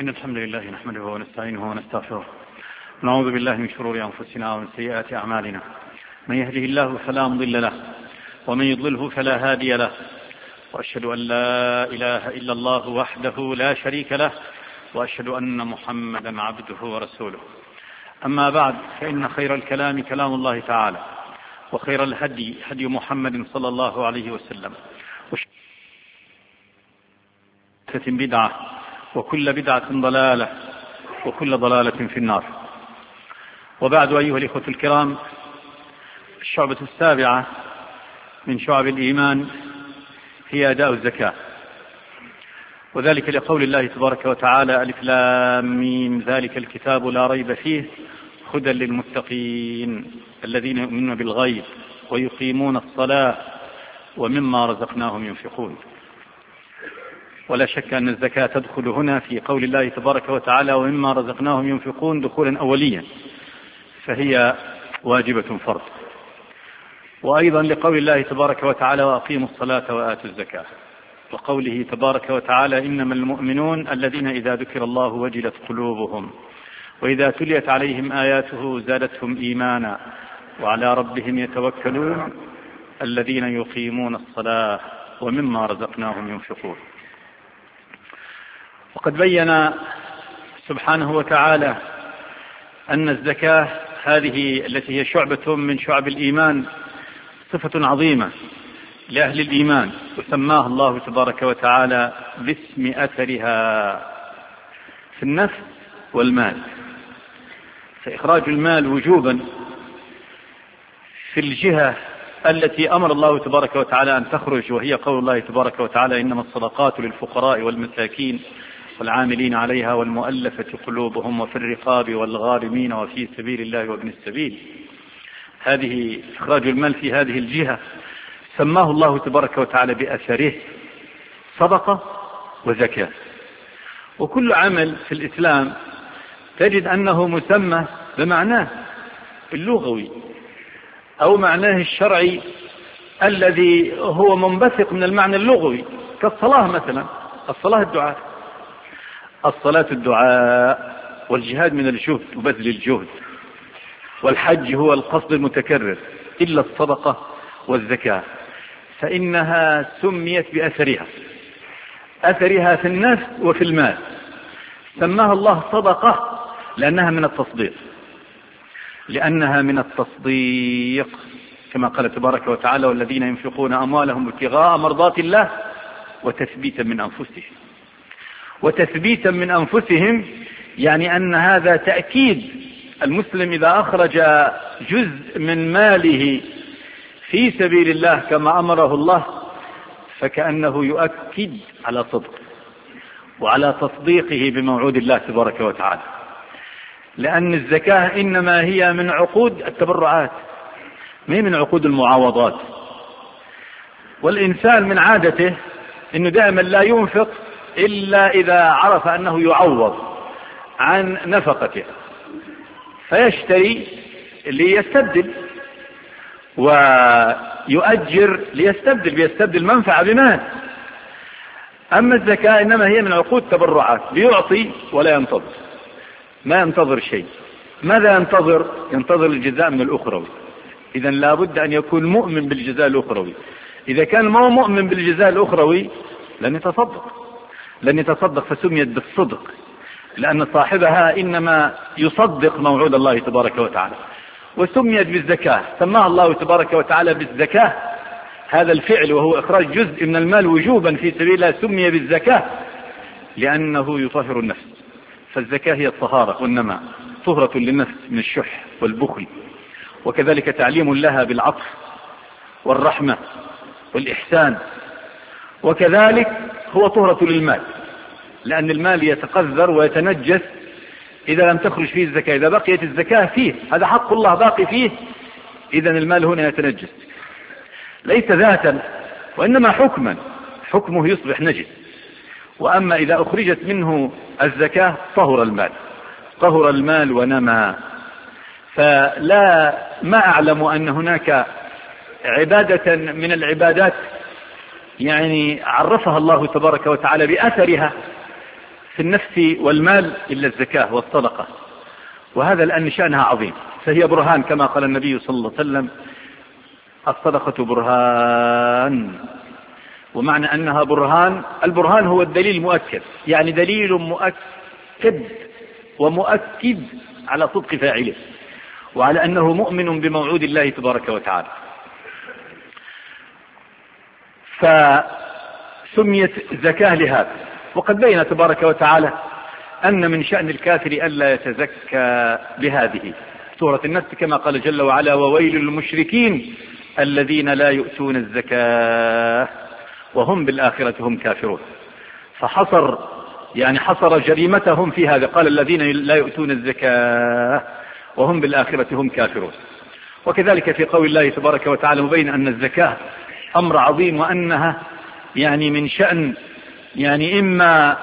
إن الحمد لله نحمده ونستعينه ونستغفره، نعوذ بالله من شرور أنفسنا ومن سيئات أعمالنا، من يهده الله فلا مضل له ومن يضلله فلا هادي له، وأشهد أن لا إله إلا الله وحده لا شريك له، وأشهد أن محمدا عبده ورسوله. أما بعد، فإن خير الكلام كلام الله تعالى، وخير الهدي هدي محمد صلى الله عليه وسلم، بدعة، وكل بدعة ضلالة، وكل ضلالة في النار. وبعد، أيها الإخوة الكرام، الشعبة السابعة من شعب الإيمان هي أداء الزكاة، وذلك لقول الله تبارك وتعالى: ألف لام ميم ذلك الكتاب لا ريب فيه هدى للمتقين الذين يؤمنون بالغيب ويقيمون الصلاة ومما رزقناهم ينفقون. ولا شك أن الزكاة تدخل هنا في قول الله تبارك وتعالى: ومما رزقناهم ينفقون، دخولا أوليا، فهي واجبة فرض. وأيضا لقول الله تبارك وتعالى: وأقيموا الصلاة وآتوا الزكاة، وقوله تبارك وتعالى: إنما المؤمنون الذين إذا ذكر الله وجلت قلوبهم وإذا تليت عليهم آياته زادتهم إيمانا وعلى ربهم يتوكلون الذين يقيمون الصلاة ومما رزقناهم ينفقون. وقد بين سبحانه وتعالى أن الزكاة هذه التي هي شعبة من شعب الإيمان صفة عظيمة لأهل الإيمان، وسماها الله تبارك وتعالى باسم أثرها في النفس والمال. فإخراج المال وجوبا في الجهة التي أمر الله تبارك وتعالى أن تخرج، وهي قول الله تبارك وتعالى: إنما الصدقات للفقراء والمساكين والعاملين عليها والمؤلفة قلوبهم وفي الرقاب والغارمين وفي سبيل الله وابن السبيل. هذه إخراج المال في هذه الجهة سماه الله تبارك وتعالى بأثره صدقة وزكاة. وكل عمل في الإسلام تجد أنه مسمى بمعناه اللغوي أو معناه الشرعي الذي هو منبثق من المعنى اللغوي، كالصلاة مثلا. الصلاة الدعاء، الصلاة الدعاء، والجهاد من الجهد وبذل الجهد، والحج هو القصد المتكرر، إلا الصدقة والزكاة فإنها سميت بأثرها، أثرها في النفس وفي المال. سماها الله صدقة لأنها من التصديق، كما قال تبارك وتعالى: والذين ينفقون أموالهم ابتغاء مرضات الله وتثبيتا من أنفسهم، يعني أن هذا تأكيد. المسلم إذا أخرج جزء من ماله في سبيل الله كما أمره الله فكأنه يؤكد على صدق وعلى تصديقه بموعود الله تبارك وتعالى، لأن الزكاة إنما هي من عقود التبرعات، ما من عقود المعاوضات. والإنسان من عادته إنه دائما لا ينفق إلا إذا عرف أنه يعوض عن نفقته، فيشتري ليستبدل ويؤجر بيستبدل منفعة بمال. أما الزكاة إنما هي من عقود تبرعات، بيعطي ولا ينتظر، ما ينتظر شيء. ماذا ينتظر الجزاء من الأخروي. إذن لا بد أن يكون مؤمن بالجزاء الأخروي. إذا كان ما مؤمن بالجزاء الأخروي لن يتصدق، فسميت بالصدق، لأن صاحبها إنما يصدق موعود الله تبارك وتعالى. وسميت بالزكاة، سماها الله تبارك وتعالى بالزكاة، هذا الفعل وهو إخراج جزء من المال وجوبا في سبيل الله سمي بالزكاة لأنه يطهر النفس. فالزكاة هي الطهارة والنماء، طهرة للنفس من الشح والبخل، وكذلك تعليم لها بالعطف والرحمة والإحسان، وكذلك هو طهرة للمال، لأن المال يتقذر ويتنجس إذا لم تخرج فيه الزكاة. إذا بقيت الزكاة فيه، هذا حق الله باقي فيه، إذن المال هنا يتنجس، ليس ذاتا وإنما حكمه يصبح نجس. وأما إذا أخرجت منه الزكاة طهر المال ونمى. ما أعلم أن هناك عبادة من العبادات يعني عرفها الله تبارك وتعالى بأثرها في النفس والمال إلا الزكاة والصدقة، وهذا لأن شأنها عظيم، فهي برهان كما قال النبي صلى الله عليه وسلم: الصدقة برهان. ومعنى أنها برهان، البرهان هو الدليل المؤكد، يعني دليل مؤكد ومؤكد على صدق فاعله وعلى أنه مؤمن بموعود الله تبارك وتعالى. فسميت زكاة لهذا. وقد بين تبارك وتعالى أن من شأن الكافر ألا يتزكى بهذه. سورة النسل كما قال جل وعلا: وويل للمشركين الذين لا يؤتون الزكاة وهم بالآخرة هم كافرون. فحصر حصر جريمتهم في هذا، قال: الذين لا يؤتون الزكاة وهم بالآخرة هم كافرون. وكذلك في قول الله تبارك وتعالى مبين أن الزكاة أمر عظيم، وأنها من شأن إما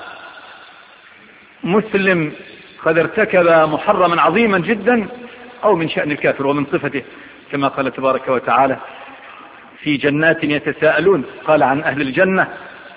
مسلم قد ارتكب محرما عظيما جدا، أو من شأن الكافر ومن صفته، كما قال تبارك وتعالى: في جنات يتساءلون. قال عن أهل الجنة: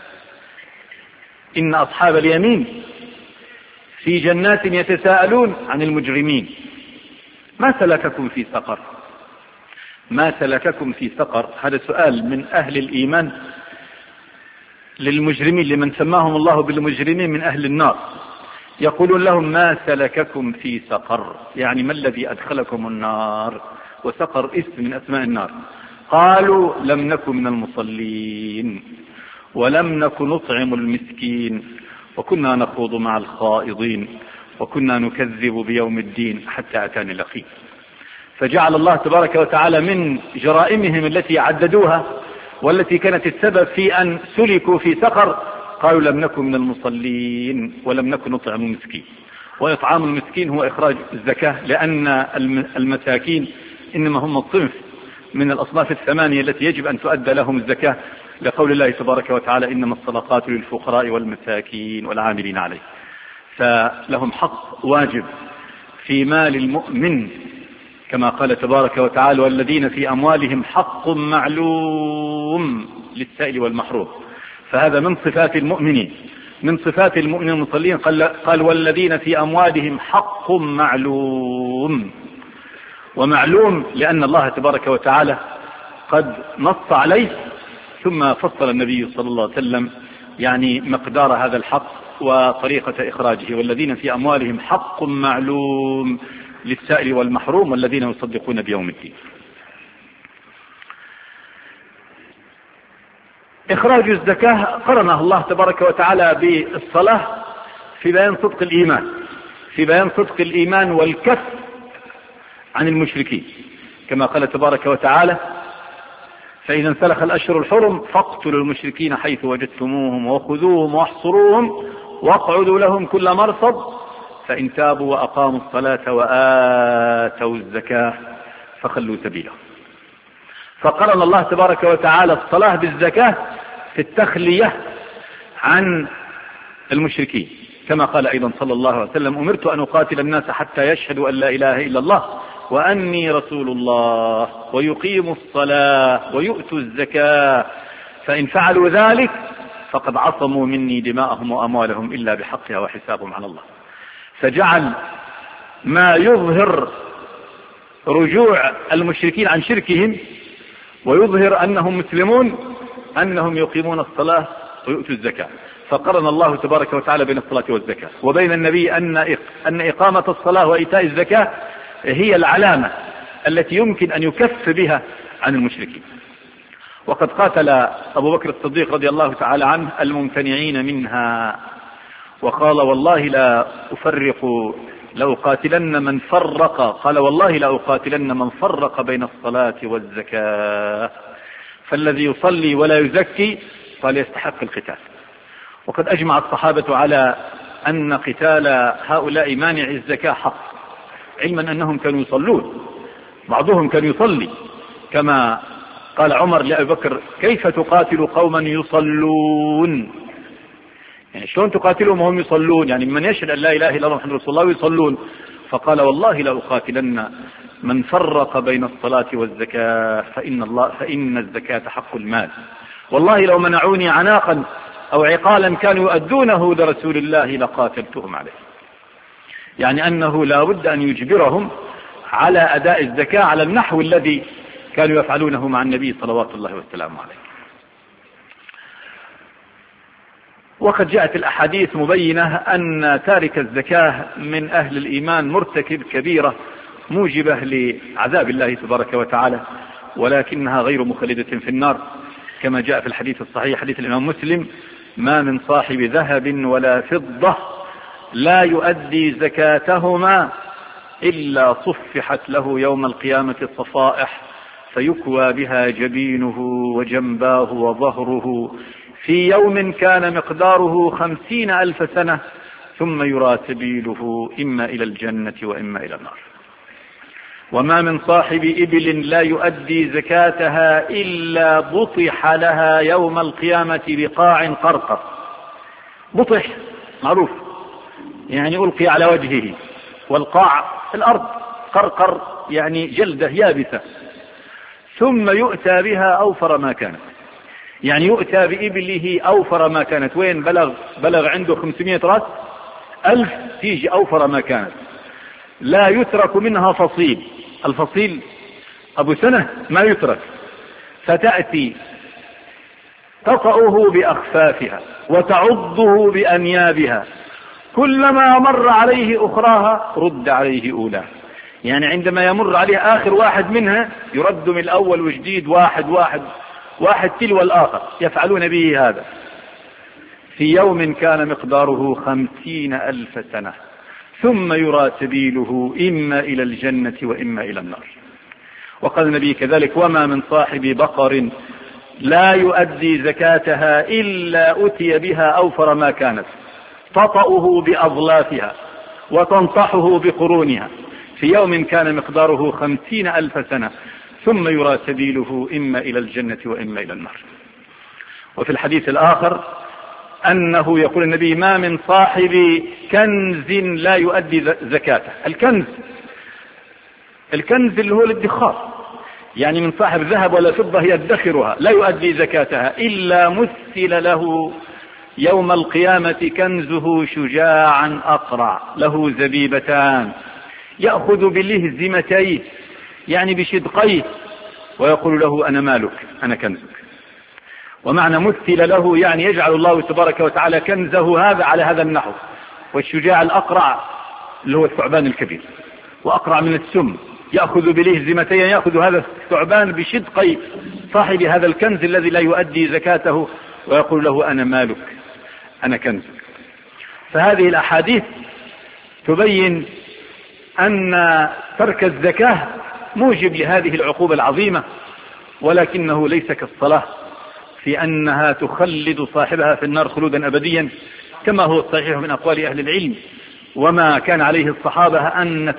إن أصحاب اليمين في جنات يتساءلون عن المجرمين ما سلككم في سقر. ما سلككم في سقر، هذا سؤال من أهل الإيمان للمجرمين، لمن سماهم الله بالمجرمين من أهل النار. يقولون لهم: ما سلككم في سقر، ما الذي أدخلكم النار؟ وسقر اسم من أسماء النار. قالوا: لم نكن من المصلين ولم نكن نطعم المسكين وكنا نخوض مع الخائضين وكنا نكذب بيوم الدين حتى أتانا اليقين. فجعل الله تبارك وتعالى من جرائمهم التي عددوها والتي كانت السبب في أن سلكوا في سقر، قالوا: لم نكن من المصلين ولم نكن نطعم المسكين. وإطعام المسكين هو إخراج الزكاة، لأن المساكين إنما هم الصنف من الأصناف الثمانية التي يجب أن تؤدى لهم الزكاة، لقول الله تبارك وتعالى: إنما الصدقات للفقراء والمساكين والعاملين عليه. فلهم حق واجب في مال المؤمن، كما قال تبارك وتعالى: والذين في أموالهم حق معلوم للسائل والمحروم. فهذا من صفات المؤمنين، من صفات المؤمنين المصلين. قال: والذين في أموالهم حق معلوم. ومعلوم لأن الله تبارك وتعالى قد نص عليه، ثم فصل النبي صلى الله عليه وسلم مقدار هذا الحق وطريقة إخراجه. والذين في أموالهم حق معلوم للسائل والمحروم والذين يصدقون بيوم الدين. إخراج الزكاة قرنه الله تبارك وتعالى بالصلاة في بيان صدق الإيمان، في بيان صدق الإيمان والكف عن المشركين، كما قال تبارك وتعالى: فإذا انسلخ الأشهر الحرم فاقتلوا المشركين حيث وجدتموهم وخذوهم واحصروهم واقعدوا لهم كل مرصد فإن تابوا وأقاموا الصلاة وآتوا الزكاة فخلوا سبيلهم. فقرن الله تبارك وتعالى الصلاة بالزكاة في التخلية عن المشركين، كما قال أيضا صلى الله عليه وسلم: أمرت أن أقاتل الناس حتى يشهدوا أن لا إله إلا الله وأني رسول الله ويقيموا الصلاة ويؤتوا الزكاة فإن فعلوا ذلك فقد عصموا مني دماءهم وأموالهم إلا بحقها وحسابهم على الله. فجعل ما يظهر رجوع المشركين عن شركهم ويظهر أنهم مسلمون أنهم يقيمون الصلاة ويؤتوا الزكاة. فقرن الله تبارك وتعالى بين الصلاة والزكاة وبين النبي أن إقامة الصلاة وإيتاء الزكاة هي العلامة التي يمكن أن يكف بها عن المشركين. وقد قاتل أبو بكر الصديق رضي الله تعالى عنه الممتنعين منها وقال: والله لا أفرق لأقاتلن من فرق، قال: والله لا أقاتلن من فرق بين الصلاة والزكاة. فالذي يصلي ولا يزكي قال يستحق القتال. وقد أجمع الصحابة على أن قتال هؤلاء مانع الزكاة حق، علما أنهم كانوا يصلون، بعضهم كان يصلي، كما قال عمر لأبي بكر: كيف تقاتل قوما يصلون؟ يعني شلون تقاتلهم وهم يصلون؟ يعني من يشهد أن لا إله إلا الله محمد رسول الله ويصلون. فقال: والله لا أقاتلن من فرق بين الصلاة والزكاة فإن الزكاة حق المال. والله لو منعوني عناقا أو عقالا كانوا يؤدونه لرسول الله لقاتلتهم عليه. يعني أنه لا بد أن يجبرهم على أداء الزكاة على النحو الذي كانوا يفعلونه مع النبي صلوات الله وسلامه عليه. وقد جاءت الأحاديث مبينة أن تارك الزكاة من أهل الإيمان مرتكب كبيرة موجبة لعذاب الله تبارك وتعالى، ولكنها غير مخلدة في النار، كما جاء في الحديث الصحيح حديث الإمام مسلم: ما من صاحب ذهب ولا فضة لا يؤدي زكاتهما إلا صفحت له يوم القيامة الصفائح فيكوى بها جبينه وجنباه وظهره في يوم كان مقداره 50,000 سنة ثم يرى سبيله إما إلى الجنة وإما إلى النار. وما من صاحب إبل لا يؤدي زكاتها إلا بطح لها يوم القيامة بقاع قرقر. بطح معروف، يعني ألقي على وجهه، والقاع الأرض، قرقر يعني جلدة يابسة. ثم يؤتى بها أوفر ما كانت، يعني يؤتى بإبله أوفر ما كانت. وين بلغ عنده 500 رأس 1000 تيجي أوفر ما كانت، لا يترك منها فصيل. الفصيل أبو سنة ما يترك، فتأتي تطأه بأخفافها وتعضه بأنيابها، كلما مر عليه أخراها رد عليه أولاه. يعني عندما يمر عليه آخر واحد منها يرد من الأول وجديد، واحد تلو الآخر، يفعلون به هذا في يوم كان مقداره 50,000 سنة ثم يرى سبيله إما إلى الجنة وإما إلى النار. وقال النبي كذلك: وما من صاحب بقر لا يؤدي زكاتها إلا أتي بها أوفر ما كانت تطأه بأظلافها وتنطحه بقرونها في يوم كان مقداره 50,000 سنة ثم يرى سبيله إما إلى الجنة وإما إلى النار. وفي الحديث الآخر أنه يقول النبي: ما من صاحب كنز لا يؤدي زكاته. الكنز اللي هو الادخار، يعني من صاحب ذهب ولا فضة يدخرها لا يؤدي زكاتها إلا مثل له يوم القيامة كنزه شجاعا أقرع له زبيبتان يأخذ بلهزمتيه، يعني بشدقيه، ويقول له: أنا مالك، أنا كنزك. ومعنى مثل له يعني يجعل الله تبارك وتعالى كنزه هذا على هذا النحو. والشجاع الأقرع اللي هو الثعبان الكبير، وأقرع من السم، يأخذ بلهزمتين، يأخذ هذا الثعبان بشدقي صاحب هذا الكنز الذي لا يؤدي زكاته، ويقول له: أنا مالك، أنا كنزك. فهذه الأحاديث تبين أن ترك الزكاة موجب لهذه العقوبة العظيمة، ولكنه ليس كالصلاة في أنها تخلد صاحبها في النار خلودا أبديا، كما هو الصحيح من أقوال أهل العلم وما كان عليه الصحابة أن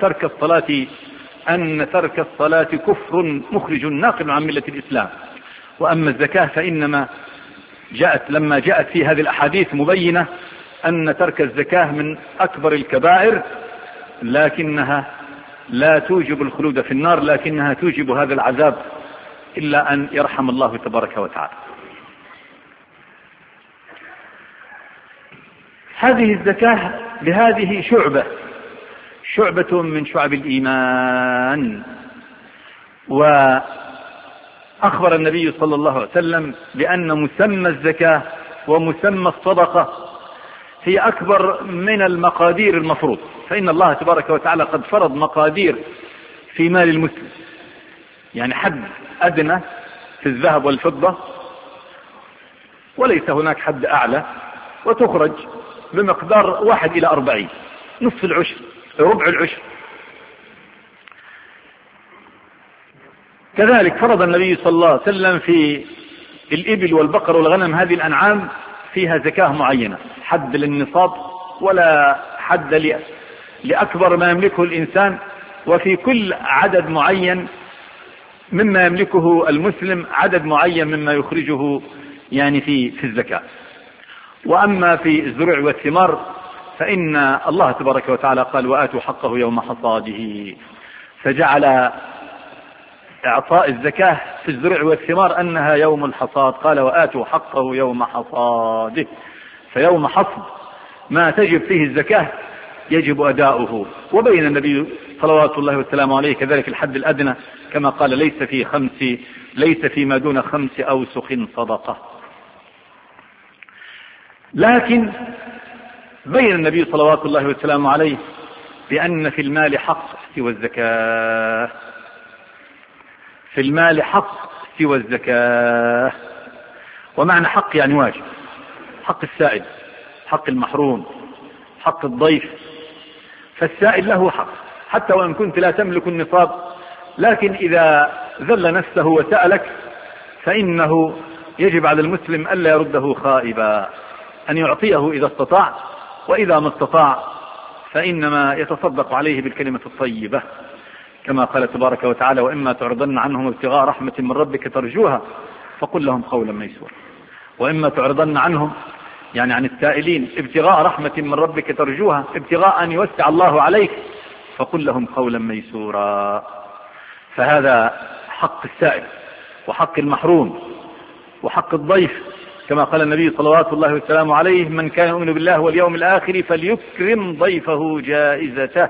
ترك الصلاة كفر مخرج ناقل عن ملة الإسلام. وأما الزكاة فإنما لما جاءت في هذه الأحاديث مبينة أن ترك الزكاة من أكبر الكبائر، لكنها لا توجب الخلود في النار، لكنها توجب هذا العذاب إلا أن يرحم الله تبارك وتعالى. هذه الزكاة بهذه شعبة من شعب الإيمان. وأخبر النبي صلى الله عليه وسلم بأن مسمى الزكاة ومسمى الصدقة هي أكبر من المقادير المفروض، فإن الله تبارك وتعالى قد فرض مقادير في مال المسلم، يعني حد أدنى في الذهب والفضة، وليس هناك حد أعلى، وتخرج بمقدار 1 إلى 40، نصف العشر، ربع العشر. كذلك فرض النبي صلى الله عليه وسلم في الإبل والبقر والغنم، هذه الأنعام فيها زكاة معينة، حد للنصاب ولا حد لأكبر ما يملكه الإنسان، وفي كل عدد معين مما يملكه المسلم عدد معين مما يخرجه يعني في الزكاة. وأما في الزروع والثمار فإن الله تبارك وتعالى قال: وآتوا حقه يوم حصاده، فجعل إعطاء الزكاة في الزروع والثمار أنها يوم الحصاد، قال وآتوا حقه يوم حصاده، فيوم حصد ما تجب فيه الزكاة يجب أداؤه. وبين النبي صلوات الله وسلامه عليه كذلك الحد الأدنى كما قال ليس فيما دون 5 أوسخ صدقة. لكن بين النبي صلوات الله وسلامه عليه بأن في المال حق سوى الزكاة، في المال حق سوى الزكاة. ومعنى حق يعني واجب، حق السائل، حق المحروم، حق الضيف. فالسائل له حق حتى وإن كنت لا تملك النصاب، لكن إذا ذل نفسه وسألك فإنه يجب على المسلم ألا يرده خائبا، أن يعطيه إذا استطاع، وإذا ما استطاع فإنما يتصدق عليه بالكلمة الطيبة كما قال تبارك وتعالى وإما تعرضن عنهم ابتغاء رحمة من ربك ترجوها فقل لهم قولا ميسورا. وإما تعرضن عنهم يعني عن السائلين ابتغاء رحمة من ربك ترجوها، ابتغاء أن يوسع الله عليك، فقل لهم قولا ميسورا. فهذا حق السائل وحق المحروم وحق الضيف كما قال النبي صلوات الله وسلامه عليه من كان يؤمن بالله واليوم الآخر فليكرم ضيفه جائزته،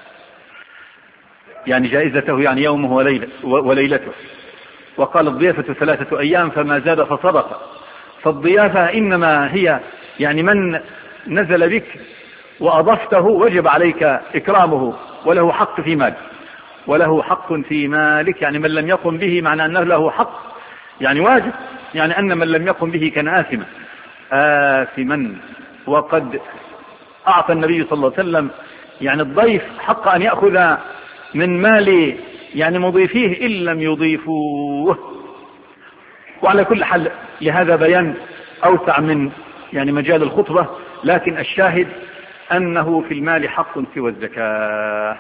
يعني جائزته يعني يومه وليلته. وقال الضيافة 3 أيام فما زاد فصدق. فالضيافة إنما هي يعني من نزل بك وأضفته وجب عليك إكرامه، وله حق في مالك، وله حق في مالك، يعني من لم يقم به معنى أنه له حق يعني واجب، يعني أن من لم يقم به كان آثما. وقد أعطى النبي صلى الله عليه وسلم يعني الضيف حق أن يأخذ من مال يعني مضيفيه إن لم يضيفوه. وعلى كل حال لهذا بيان أوسع من يعني مجال الخطبة، لكن الشاهد أنه في المال حق سوى الزكاة.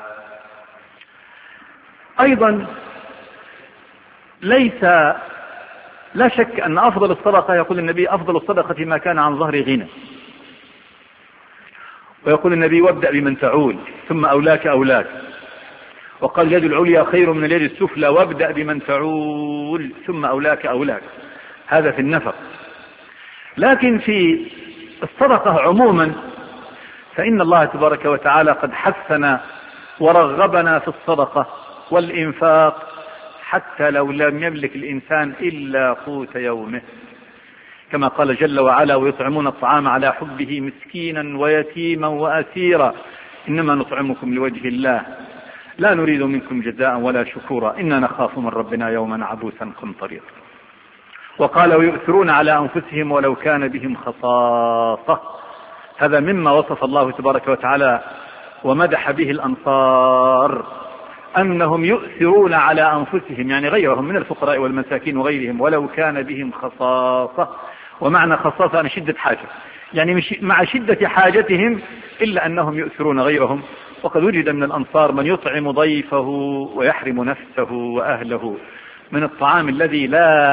أيضا لا شك أن أفضل الصدقة، يقول النبي أفضل الصدقة ما كان عن ظهر غنى، ويقول النبي وابدأ بمن تعول ثم أولاك، وقال اليد العليا خير من اليد السفلى وابدأ بمن تعول ثم أولاك. هذا في النفق. لكن في الصدقة عموما فإن الله تبارك وتعالى قد حثنا ورغبنا في الصدقة والإنفاق حتى لو لم يملك الإنسان إلا قوت يومه، كما قال جل وعلا ويطعمون الطعام على حبه مسكينا ويتيما وأسيرا إنما نطعمكم لوجه الله لا نريد منكم جزاء ولا شكورا إنا نخاف من ربنا يوما عبوسا قمطريرا. وقال ويؤثرون على أنفسهم ولو كان بهم خصاصة. هذا مما وصف الله تبارك وتعالى ومدح به الأنصار، أنهم يؤثرون على أنفسهم يعني غيرهم من الفقراء والمساكين وغيرهم ولو كان بهم خصاصة. ومعنى خصاصة أن شدة حاجة، يعني مع شدة حاجتهم إلا أنهم يؤثرون غيرهم. وقد وجد من الأنصار من يطعم ضيفه ويحرم نفسه وأهله من الطعام الذي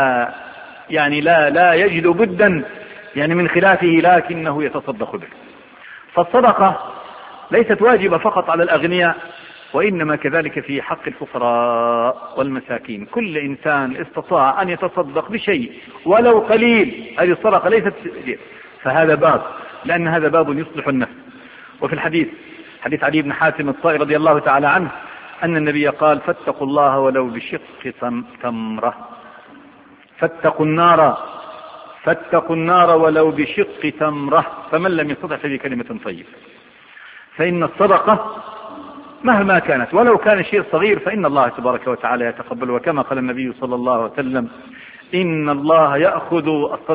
لا يجد بدا يعني من خلافه لكنه يتصدق به. فالصدقة ليست واجبة فقط على الأغنياء، وإنما كذلك في حق الفقراء والمساكين. كل إنسان استطاع أن يتصدق بشيء ولو قليل، هذه الصدقة ليست فهذا باب، لأن هذا باب يصلح النفس. وفي الحديث حديث علي بن حاتم الطائي رضي الله تعالى عنه أن النبي قال فاتقوا الله ولو بشق تمرة، فاتقوا النار ولو بشق تمرة، فمن لم يستطع فبكلمة طيبة. فإن الصدقة مهما كانت ولو كان الشيء صغير فإن الله تبارك وتعالى يتقبل. وكما قال النبي صلى الله عليه وسلم إن الله يأخذ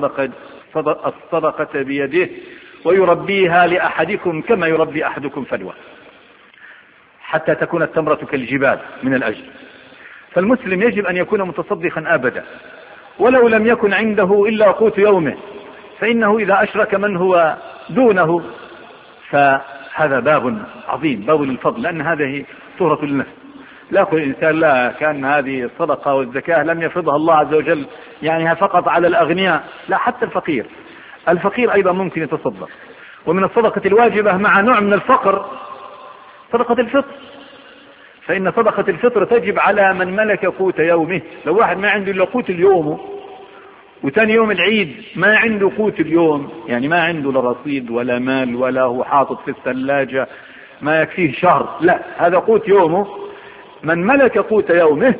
الصدقة بيده ويربيها لأحدكم كما يربي أحدكم فلوة حتى تكون التمرة كالجبال من الأجر. فالمسلم يجب أن يكون متصدقا أبدا ولو لم يكن عنده إلا قوت يومه، فإنه إذا أشرك من هو دونه فهذا باب عظيم، باب للفضل، لأن هذه طهرة للنفس. لا يقول الإنسان لا كأن هذه الصدقة والزكاة لم يفرضها الله عز وجل يعني فقط على الأغنياء، لا، حتى الفقير أيضا ممكن يتصدق. ومن الصدقة الواجبة مع نوع من الفقر صدقة الفطر، فإن صدقة الفطر تجب على من ملك قوت يومه. لو واحد ما عنده إلا قوت اليوم وثاني يوم العيد ما عنده قوت اليوم، يعني ما عنده لا رصيد ولا مال ولا هو حاطط في الثلاجة ما يكفيه شهر، لا، هذا قوت يومه. من ملك قوت يومه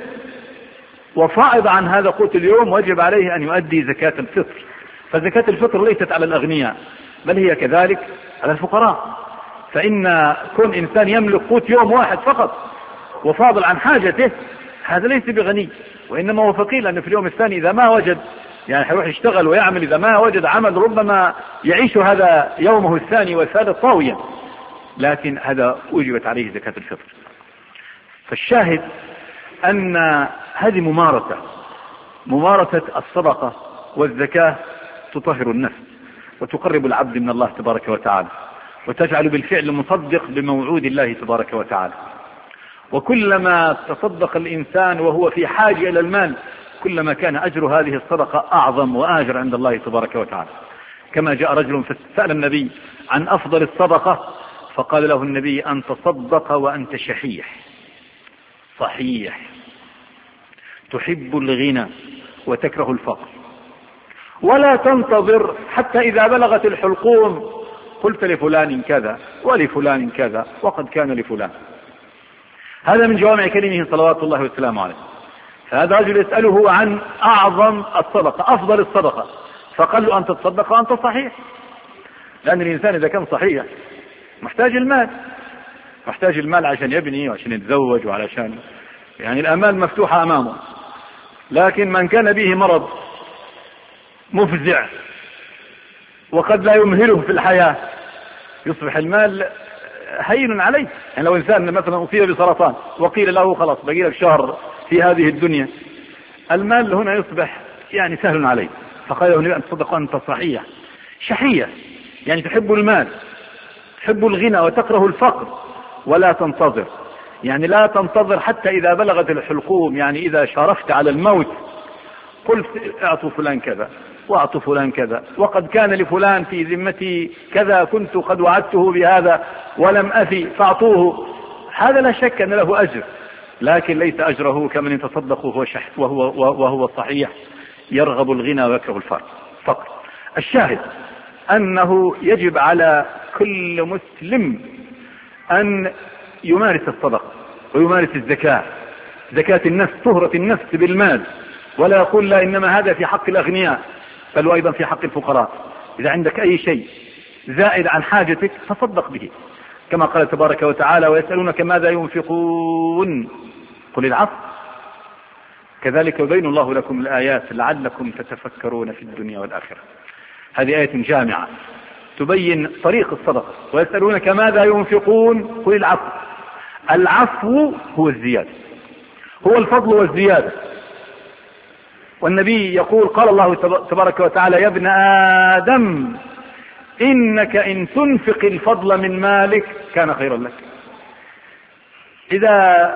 وفائض عن هذا قوت اليوم وجب عليه أن يؤدي زكاة الفطر. فزكاة الفطر ليست على الأغنياء بل هي كذلك على الفقراء. فإن كون إنسان يملك قوت يوم واحد فقط وفاضل عن حاجته هذا ليس بغني، وإنما هو فقير، لأنه في اليوم الثاني إذا ما وجد يعني حيروح يشتغل ويعمل، إذا ما وجد عمل ربما يعيش هذا يومه الثاني والثالث طاويا، لكن هذا وجبت عليه زكاة الفطر. فالشاهد أن هذه ممارسة الصدقة والزكاة تطهر النفس وتقرب العبد من الله تبارك وتعالى، وتجعل بالفعل مصدق بموعود الله تبارك وتعالى. وكلما تصدق الإنسان وهو في حاجة إلى المال كلما كان أجر هذه الصدقة أعظم وآجر عند الله تبارك وتعالى. كما جاء رجل فسأل النبي عن أفضل الصدقة فقال له النبي: أن تصدق وأنت شحيح صحيح تحب الغنى وتكره الفقر، ولا تنتظر حتى إذا بلغت الحلقوم قلت لفلان كذا ولفلان كذا وقد كان لفلان. هذا من جوامع كلمه صلوات الله وسلامه عليه. فهذا رجل يسأله عن أعظم الصدقة أفضل الصدقة، فقال له: أن تتصدق وأنت صحيح، لأن الإنسان إذا كان صحيح محتاج المال عشان يبني وعشان يتزوج وعلشان يعني الآمال مفتوحة أمامه. لكن من كان به مرض مفزع وقد لا يمهله في الحياة يصبح المال هين عليه. يعني لو إنسان مثلا أصيب بسرطان وقيل له: خلاص بقي لك شهر في هذه الدنيا، المال هنا يصبح يعني سهل عليه. فقال له: أن تصدق أنت صحيح شحيح، يعني تحب المال تحب الغنى وتكره الفقر، ولا تنتظر، يعني لا تنتظر حتى إذا بلغت الحلقوم، يعني إذا شرفت على الموت قلت: اعطوا فلان كذا واعطوا فلان كذا وقد كان لفلان في ذمتي كذا كنت قد وعدته بهذا ولم أفي فاعطوه. هذا لا شك أن له أجر، لكن ليس أجره كمن يتصدق وهو صحيح يرغب الغنى ويكره الفقر. الشاهد أنه يجب على كل مسلم أن يمارس الصدقة ويمارس الزكاة، زكاة النفس، طهرة النفس بالمال، ولا يقول: لا، إنما هذا في حق الأغنياء، بل وأيضا في حق الفقراء. إذا عندك أي شيء زائد عن حاجتك تصدق به، كما قال تبارك وتعالى: ويسألونك ماذا ينفقون قل العفو كذلك يبين الله لكم الآيات لعلكم تتفكرون في الدنيا والآخرة. هذه آية جامعة تبين طريق الصدقة. ويسألونك ماذا ينفقون قل العفو. العفو هو الزيادة، هو الفضل والزيادة. والنبي يقول: قال الله تبارك وتعالى: يا ابن آدم إنك إن تنفق الفضل من مالك كان خيرا لك. إذا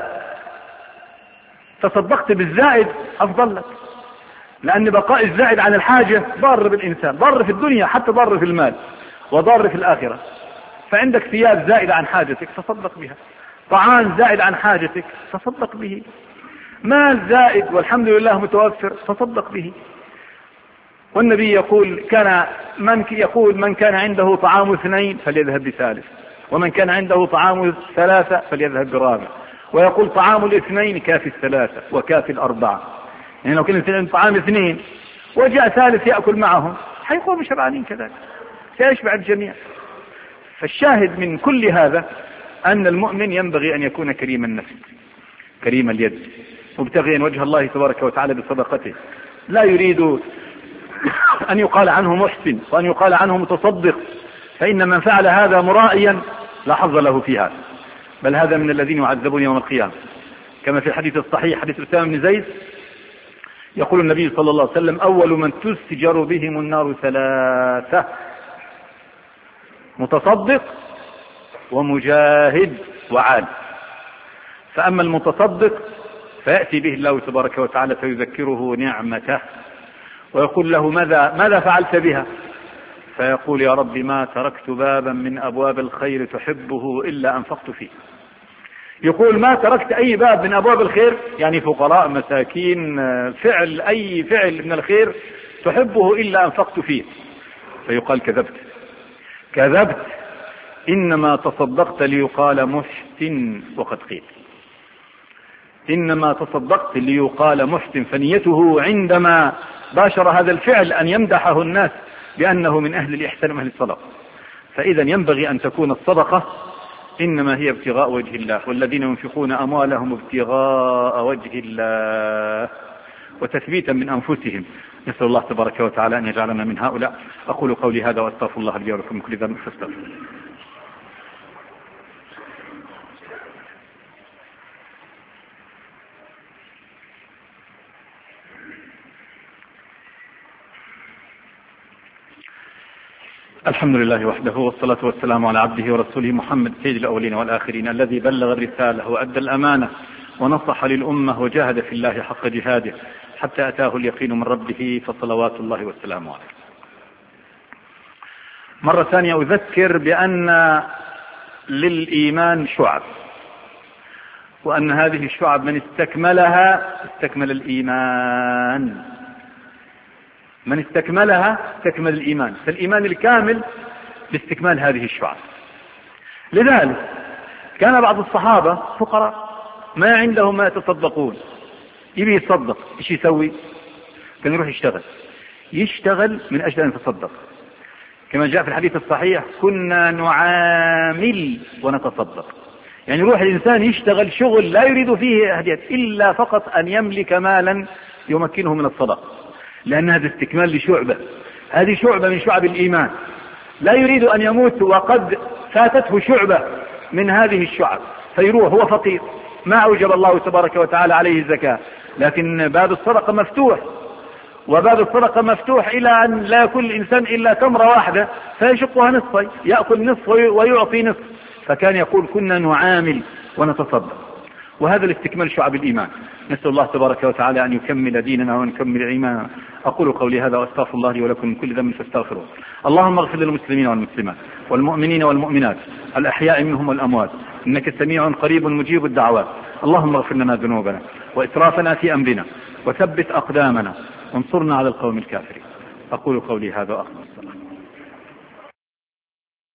تصدقت بالزائد أفضل لك، لأن بقاء الزائد عن الحاجة ضار بالإنسان، ضار في الدنيا حتى ضار في المال وضار في الآخرة. فعندك ثياب زائد عن حاجتك تصدق بها، طعام زائد عن حاجتك تصدق به، مال زائد والحمد لله متوفر تصدق به. والنبي يقول: من كان عنده طعام 2 فليذهب ب3، ومن كان عنده طعام 3 فليذهب ب4. ويقول: طعام 2 كافي 3 وكافي 4. يعني لو كان عنده طعام 2 وجاء 3 يأكل معهم حيقوم شبعانين كذلك، سيشبع الجميع. فالشاهد من كل هذا أن المؤمن ينبغي أن يكون كريم النفس كريم اليد، مبتغيا وجه الله تبارك وتعالى بصدقته، لا يريد أن يقال عنه محسن وأن يقال عنه متصدق، فإن من فعل هذا مرائيا لا حظ له في هذا، بل هذا من الذين يعذبون يوم القيامة. كما في الحديث الصحيح حديث أسامة بن زيد يقول النبي صلى الله عليه وسلم: أول من تسجر بهم النار 3: متصدق ومجاهد وعالم. فأما المتصدق فيأتي به الله تبارك وتعالى فيذكره نعمته ويقول له: ماذا فعلت بها؟ فيقول: يا رب ما تركت بابا من أبواب الخير تحبه إلا أنفقت فيه. يقول ما تركت أي باب من أبواب الخير، يعني فقراء مساكين، فعل أي فعل من الخير تحبه إلا أنفقت فيه. فيقال كذبت كذبت، إنما تصدقت ليقال محسن وقد قيل. إنما تصدقت ليقال محسن، فنيته عندما باشر هذا الفعل أن يمدحه الناس بأنه من أهل الإحسان وأهل الصدقة. فإذا ينبغي أن تكون الصدقة إنما هي ابتغاء وجه الله، والذين ينفقون أموالهم ابتغاء وجه الله وتثبيتا من أنفسهم. نسأل الله تبارك وتعالى أن يجعلنا من هؤلاء. أقول قولي هذا وأستغفر الله لي ولكم من كل ذنب فاستغفروه. الحمد لله وحده، والصلاة والسلام على عبده ورسوله محمد سيد الأولين والآخرين، الذي بلغ الرسالة وأدى الأمانة ونصح للأمة وجاهد في الله حق جهاده حتى أتاه اليقين من ربه، فصلوات الله والسلام عليه. مرة ثانية أذكر بأن للإيمان شعب، وأن هذه الشعب من استكملها استكمل الإيمان. من استكملها استكمل الإيمان، فالإيمان الكامل باستكمال هذه الشعب. لذلك كان بعض الصحابة فقراء ما عندهم ما يتصدقون، يبي يتصدق، ايش يسوي؟ كان يروح يشتغل من أجل أن يتصدق، كما جاء في الحديث الصحيح: كنا نعامل ونتصدق. يعني يروح الإنسان يشتغل شغل لا يريد فيه هدية إلا فقط أن يملك مالا يمكنه من الصدقة، لأن هذا استكمال لشعبة، هذه شعبة من شعب الإيمان. لا يريد أن يموت وقد فاتته شعبة من هذه الشعب، فيروح هو فقير ما أوجب الله تبارك وتعالى عليه الزكاة، لكن باب الصدقة مفتوح، وباب الصدقة مفتوح إلى أن لا يكون الإنسان إلا تمرة واحدة فيشقها نصفين، يأكل نصف ويعطي نصف. فكان يقول: كنا نعامل ونتصدق. وهذا الاستكمال شعب الإيمان. نسأل الله تبارك وتعالى أن يكمل ديننا ونكمل إيماننا. أقول قولي هذا وأستغفر الله لي ولكم من كل ذنب فاستغفروه. اللهم اغفر للمسلمين والمسلمات والمؤمنين والمؤمنات الأحياء منهم والأموات، إنك سميع قريب مجيب الدعوات. اللهم اغفر لنا ذنوبنا وإسرافنا في أمرنا وثبت أقدامنا وانصرنا على القوم الكافرين. أقول قولي هذا وأقم الصلاة.